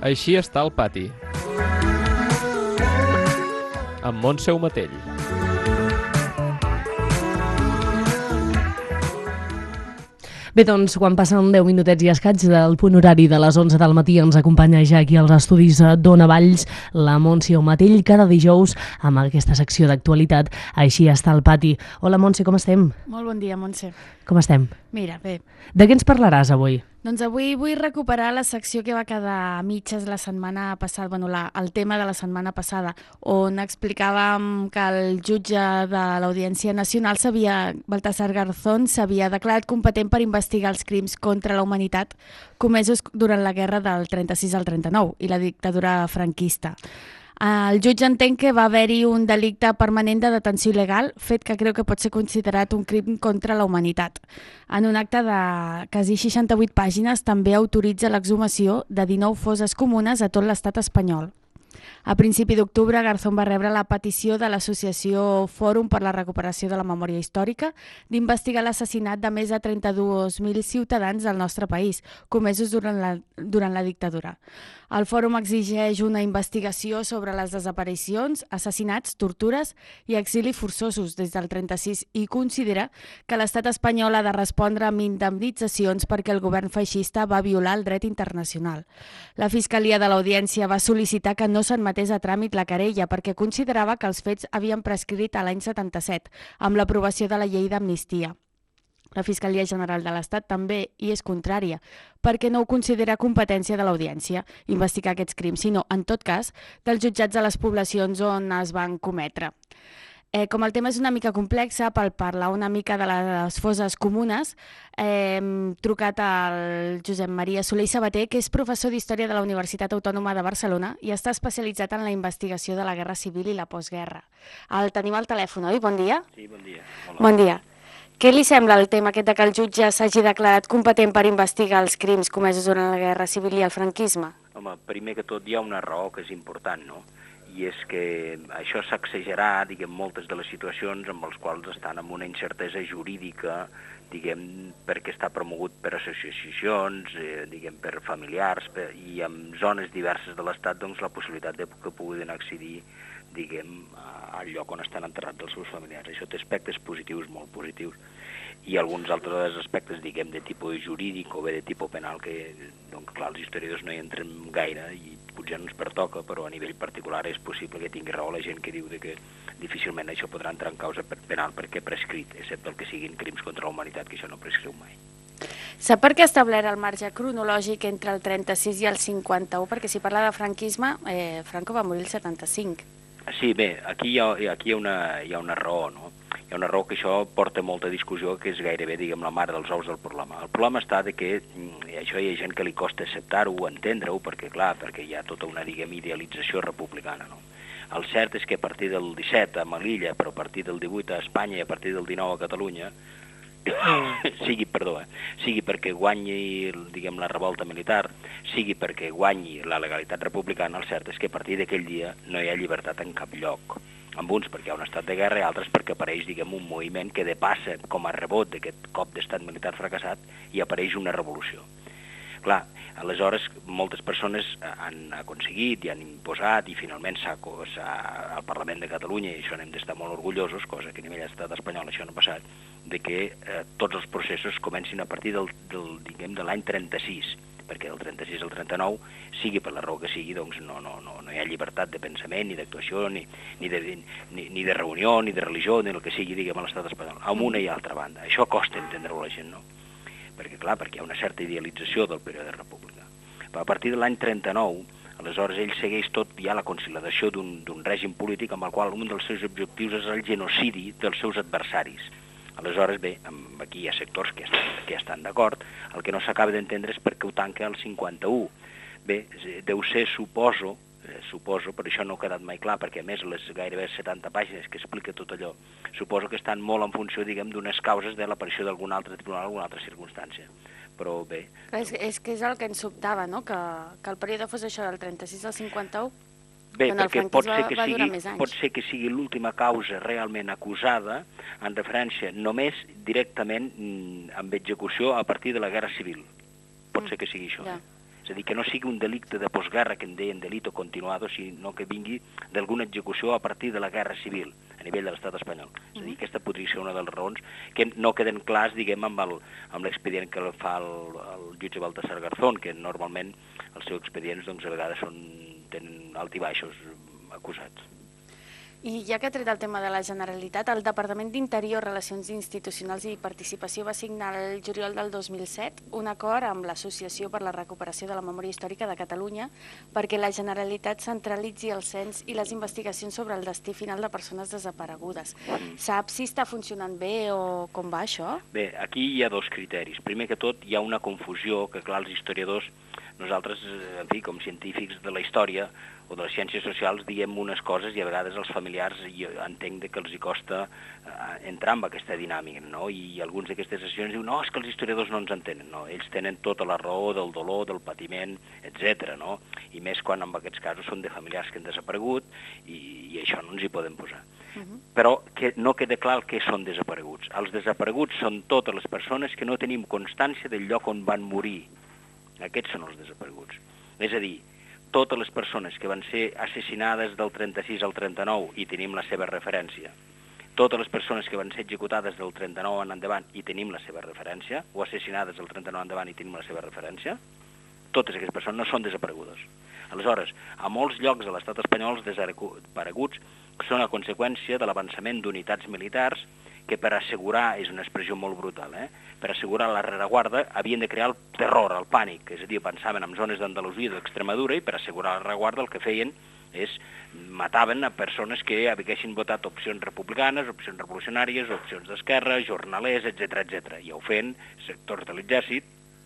Així està el pati. Amb Montse Matell. Bé, doncs, quan passen 10 minutets i escaig del punt horari de les 11 del matí ens acompanya ja aquí als estudis d'Ona Valls la Montse Matell cada dijous amb aquesta secció d'actualitat. Així està el pati. Hola, Montse, com estem? Molt bon dia, Montse. Com estem? Mira, bé. De què ens parlaràs avui? Doncs avui vull recuperar la secció que va quedar a mitges la setmana passada, el tema de la setmana passada, on explicàvem que el jutge de l'Audiència Nacional, Baltasar Garzón, s'havia declarat competent per investigar els crims contra la humanitat comesos durant la guerra del 36 al 39 i la dictadura franquista. El jutge entén que va haver-hi un delicte permanent de detenció il·legal, fet que creu que pot ser considerat un crim contra la humanitat. En un acte de quasi 68 pàgines també autoritza l'exhumació de 19 fosses comunes a tot l'estat espanyol. A principi d'octubre, Garzón va rebre la petició de l'associació Fòrum per la Recuperació de la Memòria Històrica d'investigar l'assassinat de més de 32.000 ciutadans del nostre país, comesos durant la dictadura. El Fòrum exigeix una investigació sobre les desaparicions, assassinats, tortures i exili forçosos des del 36 i considera que l'estat espanyol ha de respondre amb indemnitzacions perquè el govern feixista va violar el dret internacional. La Fiscalia de l'Audiència va sol·licitar que no s'admetés a tràmit la querella perquè considerava que els fets havien prescrit a l'any 77 amb l'aprovació de la llei d'amnistia. La Fiscalia General de l'Estat també hi és contrària, perquè no ho considera competència de l'Audiència investigar aquests crims, sinó, en tot cas, dels jutjats de les poblacions on es van cometre. Com el tema és una mica complex, per parlar una mica de les fosses comunes, hem trucat al Josep Maria Soler i Sabater, que és professor d'Història de la Universitat Autònoma de Barcelona i està especialitzat en la investigació de la Guerra Civil i la postguerra. El tenim al telèfon, oi? Bon dia. Sí, bon dia. Hola. Bon dia. Què li sembla el tema aquest que el jutge s'hagi declarat competent per investigar els crims comesos durant la Guerra Civil i el franquisme? Home, primer que tot hi ha una raó que és important, no? I és que això sacsejarà, moltes de les situacions amb les quals estan amb una incertesa jurídica, perquè està promogut per associacions, per familiars, i en zones diverses de l'Estat, doncs, la possibilitat que puguin accedir, al lloc on estan enterrats els seus familiars. Això té aspectes positius, molt positius, i alguns altres aspectes, de tipus jurídic o bé de tipus penal, que, doncs, clar, els historiadors no hi entrem gaire i potser no ens pertoca, però a nivell particular és possible que tingui raó la gent que diu que difícilment això podrà entrar en causa penal perquè prescrit, excepte el que siguin crims contra la humanitat, que això no prescriu mai. Sap per què ha establert el marge cronològic entre el 36 i el 51? Perquè si parla de franquisme, Franco va morir el 75. Sí, bé, aquí hi ha una raó, no? Hi ha una raó que això porta molta discussió, que és gairebé, la mare dels ous del problema. El problema està que això hi ha gent que li costa acceptar-ho, entendre-ho, perquè hi ha tota una, idealització republicana, no? El cert és que a partir del 17 a Melilla, però a partir del 18 a Espanya i a partir del 19 a Catalunya, sigui perquè guanyi, la revolta militar, sigui perquè guanyi la legalitat republicana, el cert és que a partir d'aquell dia no hi ha llibertat en cap lloc. Amb uns perquè hi ha un estat de guerra i altres perquè apareix, un moviment que depassa com a rebot d'aquest cop d'estat militar fracassat i apareix una revolució. Clar, aleshores moltes persones han aconseguit i han imposat i finalment al Parlament de Catalunya, i això n'hem d'estar molt orgullosos, cosa que a nivell de l'estat espanyol això no ha passat, que tots els processos comencin a partir de l'any 36, perquè del 36 al 39, sigui per la raó que sigui, doncs no hi ha llibertat de pensament, ni d'actuació, ni de reunió, ni de religió, ni el que sigui, a l'estat espanyol, amb una i altra banda. Això costa entendre-ho a la gent, no? Perquè hi ha una certa idealització del període republicà. Però a partir de l'any 39, aleshores ell segueix tot ja la consolidació d'un règim polític amb el qual un dels seus objectius és el genocidi dels seus adversaris. Aleshores, bé, aquí hi ha sectors que estan d'acord, el que no s'acaba d'entendre és per què ho tanca el 51. Bé, deu ser, suposo, per això no ha quedat mai clar, perquè a més les gairebé 70 pàgines que explica tot allò, suposo que estan molt en funció, d'unes causes de l'aparició d'algun altre tribunal, alguna altra circumstància. Però bé... És que és el que ens sobtava, no?, que el període fos això, del 36 al 51... Bé, perquè pot ser que sigui l'última causa realment acusada en referència només directament amb execució a partir de la Guerra Civil. Pot ser que sigui això. És a dir, que no sigui un delicte de postguerra, que en deien delito continuado, sinó que vingui d'alguna execució a partir de la guerra civil, a nivell de l'estat espanyol. És a dir, aquesta podria ser una de les raons que no queden clars, diguem, amb l'expedient que fa el jutge Baltasar Garzón, que normalment els seus expedients, doncs, a vegades tenen alt i baixos acusats. I ja que ha tret el tema de la Generalitat, el Departament d'Interior, Relacions Institucionals i Participació va signar el juliol del 2007 un acord amb l'Associació per la Recuperació de la Memòria Històrica de Catalunya perquè la Generalitat centralitzi el cens i les investigacions sobre el destí final de persones desaparegudes. Saps si està funcionant bé o com va això? Bé, aquí hi ha dos criteris. Primer que tot, hi ha una confusió que, clar, els historiadors, nosaltres, en fi, com científics de la història o de les ciències socials, diem unes coses i a vegades els familiars jo entenc que els hi costa entrar en aquesta dinàmica, no? I alguns d'aquestes sessions diuen, no, és que els historiadors no ens entenen, no? Ells tenen tota la raó del dolor, del patiment, etc. No? I més quan en aquests casos són de familiars que han desaparegut i això no ens hi podem posar. Però que no queda clar el que són desapareguts. Els desapareguts són totes les persones que no tenim constància del lloc on van morir. Aquests són els desapareguts. És a dir, totes les persones que van ser assassinades del 36 al 39 i tenim la seva referència, totes les persones que van ser executades del 39 en endavant i tenim la seva referència, o assassinades del 39 endavant i tenim la seva referència, totes aquestes persones no són desaparegudes. Aleshores, a molts llocs de l'estat espanyol els desapareguts són a conseqüència de l'avançament d'unitats militars que per assegurar, és una expressió molt brutal, per assegurar la rereguarda havien de crear el terror, el pànic, és a dir, pensaven en zones d'Andalusia o d'Extremadura i per assegurar la rereguarda el que feien és mataven a persones que haguessin votat opcions republicanes, opcions revolucionàries, opcions d'esquerra, jornalers, etc. I ho feien sectors de l'exèrcit,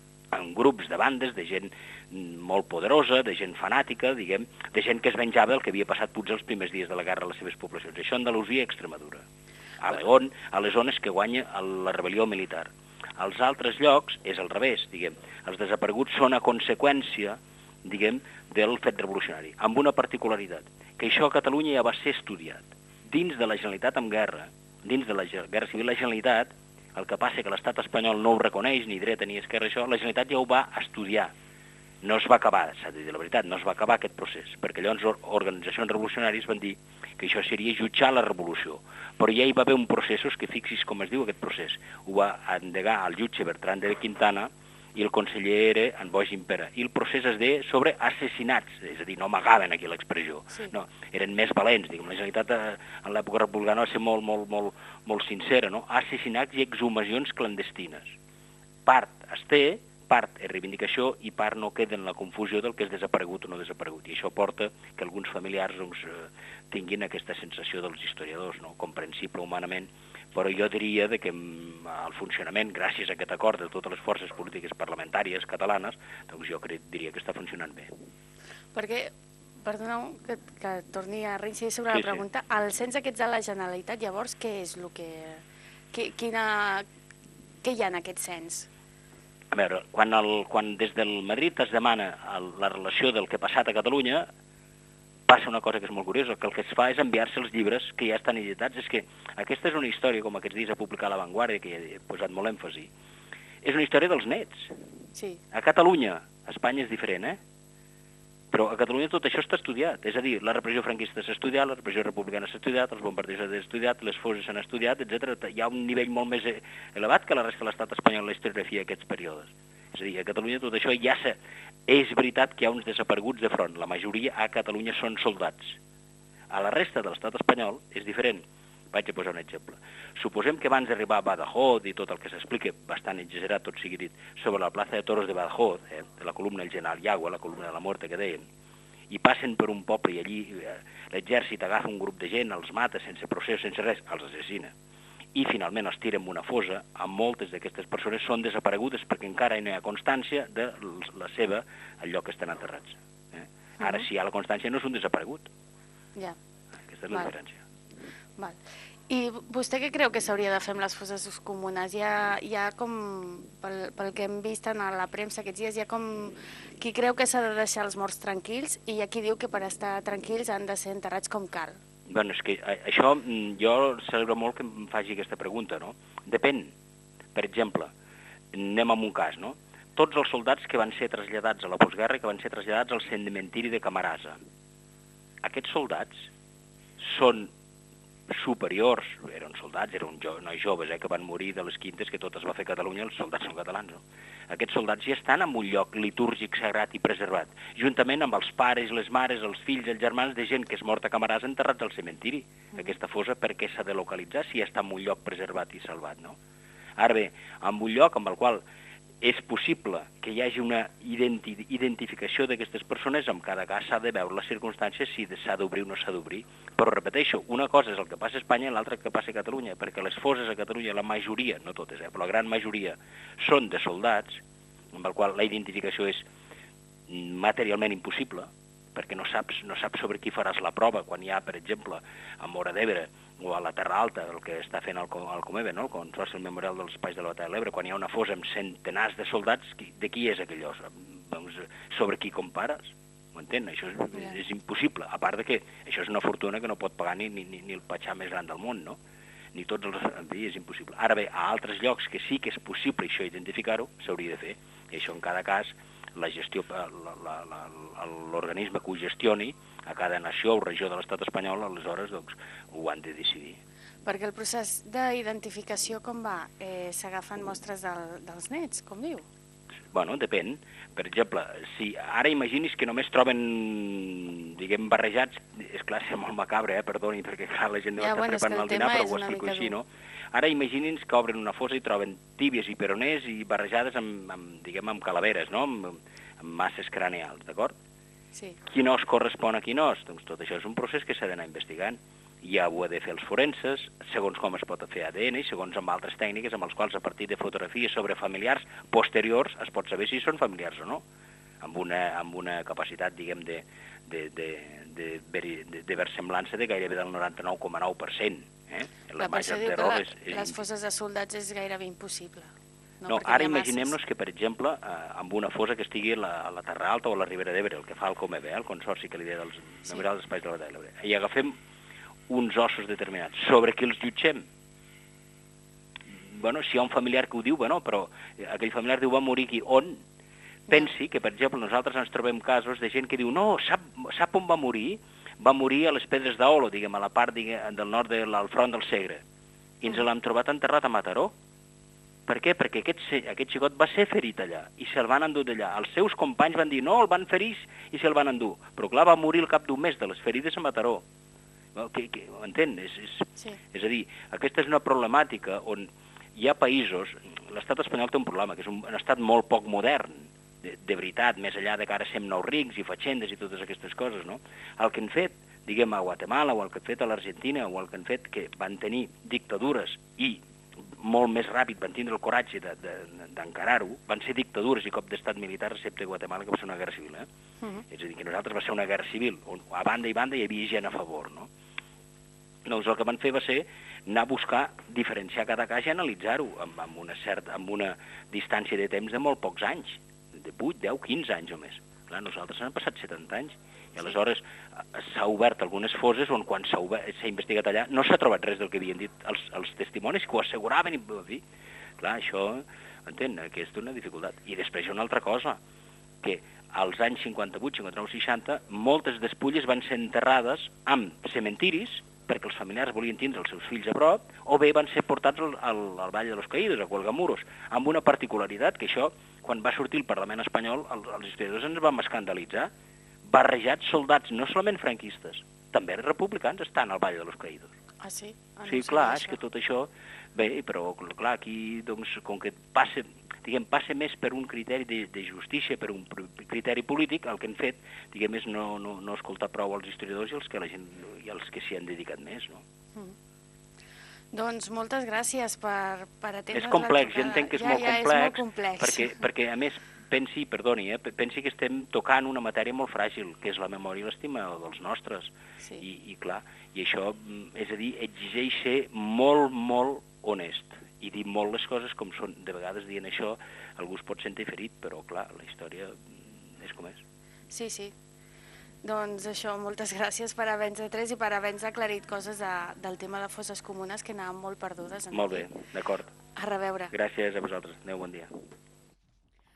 en grups de bandes, de gent molt poderosa, de gent fanàtica, diguem, de gent que es venjava del que havia passat potser els primers dies de la guerra a les seves poblacions. Això a Andalusia i Extremadura. A les zones que guanya la rebel·lió militar. Als altres llocs és al revés, diguem. Els desapareguts són a conseqüència, diguem, del fet revolucionari, amb una particularitat, que això a Catalunya ja va ser estudiat. Dins de la Generalitat en guerra, dins de la Guerra Civil, la Generalitat, el que passa que l'estat espanyol no ho reconeix, ni dreta ni esquerra, això, la Generalitat ja ho va estudiar. No es va acabar, s'ha de dir la veritat, no es va acabar aquest procés, perquè llavors organitzacions revolucionàries van dir que això seria jutjar la revolució. Però ja hi va haver un processos que fixis com es diu aquest procés. Ho va endegar el jutge Bertran de Quintana i el conseller era en Boix Impera. I el procés es deia sobre assassinats, és a dir, no amagaven aquí l'expressió. Sí. No, eren més valents, diguem. La Generalitat en l'època republicana va ser molt sincera, no? Assassinats i exhumacions clandestines. Part es té, part és reivindicació i part no queda en la confusió del que és desaparegut o no desaparegut. I això porta que alguns familiars doncs, tinguin aquesta sensació dels historiadors, no? Comprensible humanament, però jo diria que el funcionament, gràcies a aquest acord de totes les forces polítiques parlamentàries catalanes, doncs jo diria que està funcionant bé. Perquè, perdoneu que torni a reincidir sobre la pregunta, el cens aquests de la Generalitat, llavors, què és el que... Què hi ha en aquest cens? A veure, quan des del Madrid es demana la relació del que ha passat a Catalunya, passa una cosa que és molt curiosa, que el que es fa és enviar-se els llibres que ja estan editats. És que aquesta és una història, com aquests dies ha publicat La Vanguardia, que ja he posat molt èmfasi, és una història dels nets. Sí. A Catalunya, a Espanya és diferent, però a Catalunya tot això està estudiat. És a dir, la repressió franquista s'ha estudiat, la repressió republicana s'ha estudiat, els bombardejos s'han estudiat, les fosses s'han estudiat, etc. Hi ha un nivell molt més elevat que la resta de l'estat espanyol en la historiografia d'aquests períodes. És a dir, a Catalunya tot això ja és veritat que hi ha uns desapareguts de front. La majoria a Catalunya són soldats. A la resta de l'estat espanyol és diferent. Vaig a posar un exemple. Suposem que abans d'arribar a Badajoz i tot el que s'explica, bastant exagerat, tot sigui dit, sobre la plaça de Toros de Badajoz, de la columna del general Iagua, la columna de la Muerte que deien, i passen per un poble i allí l'exèrcit agafa un grup de gent, els mata sense procés, sense res, els assassina. I finalment els tira en una fosa, amb moltes d'aquestes persones són desaparegudes perquè encara no hi ha constància de la seva al lloc que estan enterrats. Ara, si hi ha la constància, no és un desaparegut. Ja. Aquesta és la diferència. Val. I vostè què creu que s'hauria de fer amb les fosses comunes? Hi ha com, pel que hem vist en la premsa aquests dies, hi ha com qui creu que s'ha de deixar els morts tranquils i hi ha qui diu que per estar tranquils han de ser enterrats com cal. Bueno, és que això jo celebro molt que em faci aquesta pregunta, no? Depèn. Per exemple, anem a un cas, no? tots els soldats que van ser traslladats a la postguerra i que van ser traslladats al cementiri de Camarasa. Aquests soldats són superiors, eren soldats, eren nois joves que van morir de les quintes que tot es va fer a Catalunya, els soldats són catalans, no? Aquests soldats ja estan en un lloc litúrgic, sagrat i preservat, juntament amb els pares, les mares, els fills, els germans de gent que és morta a Camarasa enterrats al cementiri. Aquesta fossa per què s'ha de localitzar si ja està en un lloc preservat i salvat, no? Ara bé, en un lloc amb el qual és possible que hi hagi una identificació d'aquestes persones, en cada cas s'ha de veure les circumstàncies si s'ha d'obrir o no s'ha d'obrir. Però repeteixo, una cosa és el que passa a Espanya i l'altra el que passa a Catalunya, perquè les fosses a Catalunya, la majoria, no totes, però la gran majoria, són de soldats, amb el qual la identificació és materialment impossible, perquè no saps sobre qui faràs la prova quan hi ha, per exemple, a Móra d'Ebre o a la Terra Alta, el que està fent el Comeve, no? El Consorci del Memorial dels Espais de la Batalla de l'Ebre, quan hi ha una fossa amb centenars de soldats, de qui és aquell os? Doncs, sobre qui compares? M'entén? Això és impossible, a part de que això és una fortuna que no pot pagar ni el patxà més gran del món, no? Ni tots els... En fi, és impossible. Ara bé, a altres llocs que sí que és possible això identificar-ho, s'hauria de fer. I això en cada cas la gestió, l'organisme que ho gestioni a cada nació o regió de l'estat espanyol, aleshores doncs, ho han de decidir. Perquè el procés d'identificació com va? S'agafen mostres dels nets, com diu? Bueno, depèn. Per exemple, si ara imaginis que només troben, diguem, barrejats, és clar, és molt macabre, perdoni, perquè clar, la gent no està preparant el dinar, però ho explico així, no? Ara imaginin que obren una fossa i troben tíbies i peroners i barrejades amb calaveres, no? Amb masses craneals, d'acord? Sí. Quin os correspon a quin os? Doncs tot això és un procés que s'ha d'anar investigant. Ja ho ha de fer els forenses, segons com es pot fer ADN i segons amb altres tècniques amb els quals a partir de fotografies sobre familiars posteriors es pot saber si són familiars o no, amb una capacitat, diguem, de versemblança de gairebé del 99,9%. La persona diu que les fosses de soldats és gairebé impossible. No, ara imaginem-nos que, per exemple, amb una fossa que estigui a la Terra Alta o a la Ribera d'Ebre, el que fa el Comeve, el Consorci que lidera els Memorials dels Espais de la Batalla de l'Ebre, i agafem uns ossos determinats. Sobre qui els jutgem? Bueno, si hi ha un familiar que ho diu, bueno, però aquell familiar diu va morir aquí. On? Pensi que, per exemple, nosaltres ens trobem casos de gent que diu no, sap on va morir? Va morir a les Pedres d'Aolo, diguem, a la part del nord del front del Segre. I ens l'hem trobat enterrat a Mataró. Per què? Perquè aquest xicot va ser ferit allà i se'l van endur d'allà. Els seus companys van dir no, el van ferir i se'l van endur. Però clar, va morir al cap d'un mes de les ferides a Mataró. Ho entén? Sí. És a dir, aquesta és una problemàtica on hi ha països... L'estat espanyol té un problema, que és un estat molt poc modern, de veritat, més enllà de que ara sem nous rics i fatxendes i totes aquestes coses, no? El que han fet, diguem, a Guatemala o el que han fet a l'Argentina o el que han fet que van tenir dictadures i molt més ràpid van tindre el coratge d'encarar-ho, van ser dictadures i cop d'estat militar excepte Guatemala, que va ser una guerra civil, És a dir, que nosaltres va ser una guerra civil, on a banda i banda hi havia gent a favor, no? Doncs el que van fer va ser anar a buscar, diferenciar cada cas i analitzar-ho amb una distància de temps de molt pocs anys, de 8, 10, 15 anys o més. Clar, nosaltres han passat 70 anys i aleshores s'ha obert algunes fosses on quan s'ha investigat allà no s'ha trobat res del que havien dit els testimonis que ho asseguraven i en fi. Clar, això, entén, que és una dificultat. I després hi ha una altra cosa, que als anys 58, 59, 60 moltes despulles van ser enterrades amb cementiris perquè els familiars volien tindre els seus fills a prop, o bé van ser portats al Vall de los Caídos, a Cuelgamuros, amb una particularitat que això, quan va sortir el Parlament espanyol, els historiadors ens vam escandalitzar. Barrejats soldats, no solament franquistes, també republicans estan al Vall de los Caídos. Ah, sí? Sí, clar, és que tot això... Bé, però clar, aquí, doncs, com que passa més per un criteri de justícia, per un criteri polític, el que han fet, diguem, és no escoltar prou els historiadors i els que s'hi han dedicat més, no? Doncs moltes gràcies per atendre... És complex, jo entenc que és molt complex, perquè a més, pensi que estem tocant una matèria molt fràgil, que és la memòria i l'estima dels nostres, i clar, i això, és a dir, exigeix ser molt, molt honest, i dir molt les coses com són. De vegades dient això algú es pot sentir ferit, però clar, la història és com és. Sí, sí. Doncs això, moltes gràcies per haver-nos atret i per haver-nos aclarit coses del tema de fosses comunes que anaven molt perdudes. Molt bé, d'acord. A reveure. Gràcies a vosaltres. Adéu, bon dia.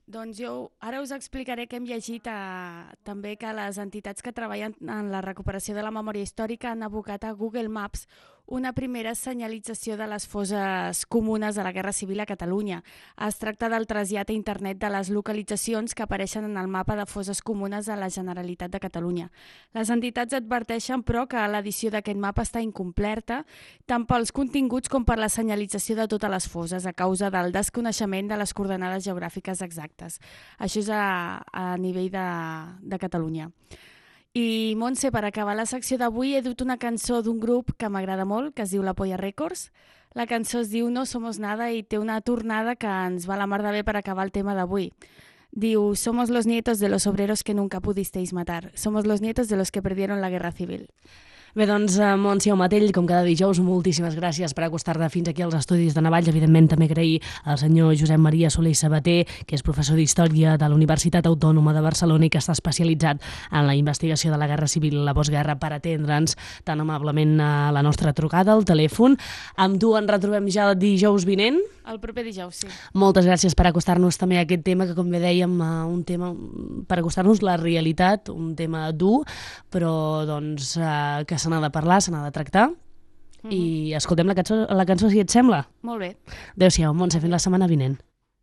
Doncs jo ara us explicaré que hem llegit també que les entitats que treballen en la recuperació de la memòria històrica han abocat a Google Maps una primera senyalització de les fosses comunes de la Guerra Civil a Catalunya. Es tracta del trasllat a internet de les localitzacions que apareixen en el mapa de fosses comunes de la Generalitat de Catalunya. Les entitats adverteixen, però, que l'edició d'aquest mapa està incompleta tant pels continguts com per la senyalització de totes les fosses a causa del desconeixement de les coordenades geogràfiques exactes. Això és a nivell de Catalunya. I, Montse, per acabar la secció d'avui he dut una cançó d'un grup que m'agrada molt, que es diu La Polla Records. La cançó es diu No Somos Nada i té una tornada que ens va la mar de bé per acabar el tema d'avui. Diu, somos los nietos de los obreros que nunca pudisteis matar. Somos los nietos de los que perdieron la guerra civil. Bé, doncs, Montse Matell, com cada dijous, moltíssimes gràcies per acostar-te fins aquí als estudis de Navalls. Evidentment, també agrair al senyor Josep Maria Soler i Sabater, que és professor d'Història de la Universitat Autònoma de Barcelona i que està especialitzat en la investigació de la Guerra Civil i la postguerra, per atendre'ns tan amablement a la nostra trucada, al telèfon. Amb tu ens retrobem ja el dijous vinent. El proper dijous, sí. Moltes gràcies per acostar-nos també a aquest tema, que com bé dèiem, un tema per acostar-nos la realitat, un tema dur, però doncs que se n'ha de parlar, se n'ha de tractar. I escoltem la cançó, si et sembla. Molt bé. Adéu-siau, Montse, fins la setmana vinent.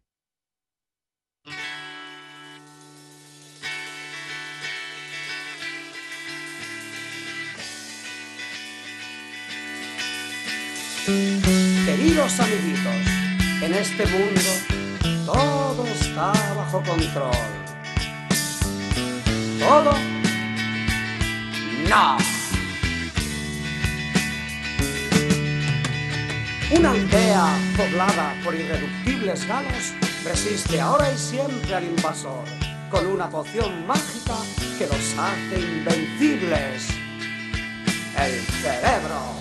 Queridos amiguitos, en este mundo todo está bajo control. ¿Todo? ¡No! Una aldea poblada por irreductibles galos resiste ahora y siempre al invasor con una poción mágica que los hace invencibles. El cerebro.